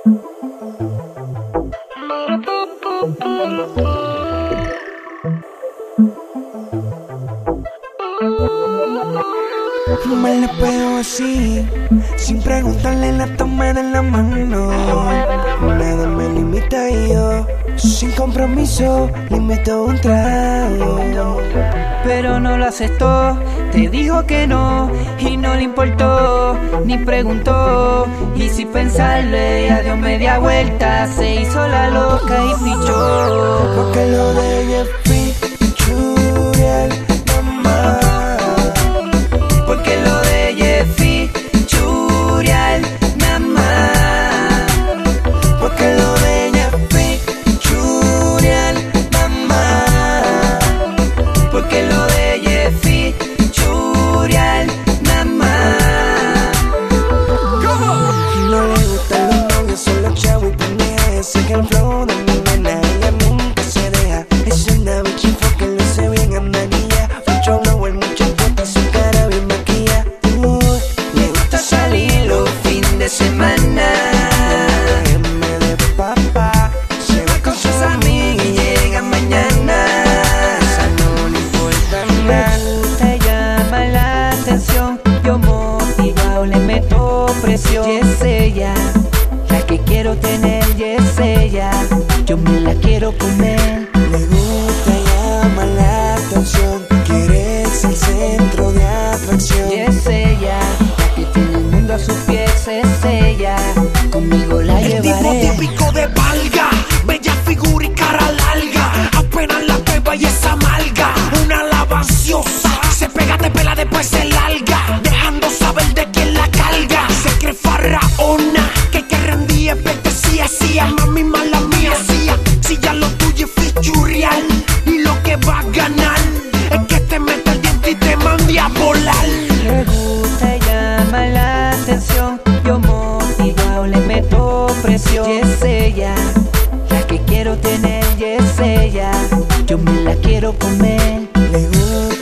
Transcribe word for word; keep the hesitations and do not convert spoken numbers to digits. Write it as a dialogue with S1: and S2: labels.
S1: Me le pego así, sin preguntarle la tomé de la mano. Nada me limita y yo, sin compromiso, le invito un trago.
S2: Pero no lo aceptó, te dijo que no y no le importó, ni preguntó. Y sin pensarle, ya dio media vuelta, se hizo la loca y pichó.
S1: Porque lo de ella es fichurial, mamá.
S2: Porque lo de ella es fichurial, mamá.
S1: Porque lo de ella es fichurial, mamá.
S2: Porque lo de ella es fichurial, mamá.
S1: No le gustan los novios, solo chavo y pendeja. Ese que el flow de mi nena, ella nunca se deja. Es una bichifo que lo hace bien amarilla. Mucho blow, el mucho puta, su cara bien maquilla. Uh,
S2: Le gusta salir los fines de semana.
S1: M de papá, se va con sus amigas y llega mañana. Esa no le importa nada.
S2: Te llama la atención, yo motivado le meto presión. Y es ella, la que quiero tener, y es ella, yo me la quiero comer.
S1: Le gusta, llama la atención, quiere ser el centro de atracción.
S2: Y es ella, la que tiene el mundo a sus pies, es ella, conmigo la
S3: El tipo
S2: llevaré.
S3: típico de Valga, bella figura y cara larga. Apenas la peba y esa malga, una lavanciosa, se pega, te pela, después se larga, dejando saber de quién la carga. Se cree faraona, que que rendía, vete si hacía, mami mala mía, hacía. Si ya lo tuyo es fichurial, y lo que va a ganar es que te meta el diente y te mande a volar.
S2: Le gusta, llama la atención, yo motivado le meto presión. Y es ella, la que quiero tener, y es ella, yo me la quiero comer.
S1: Le gusta,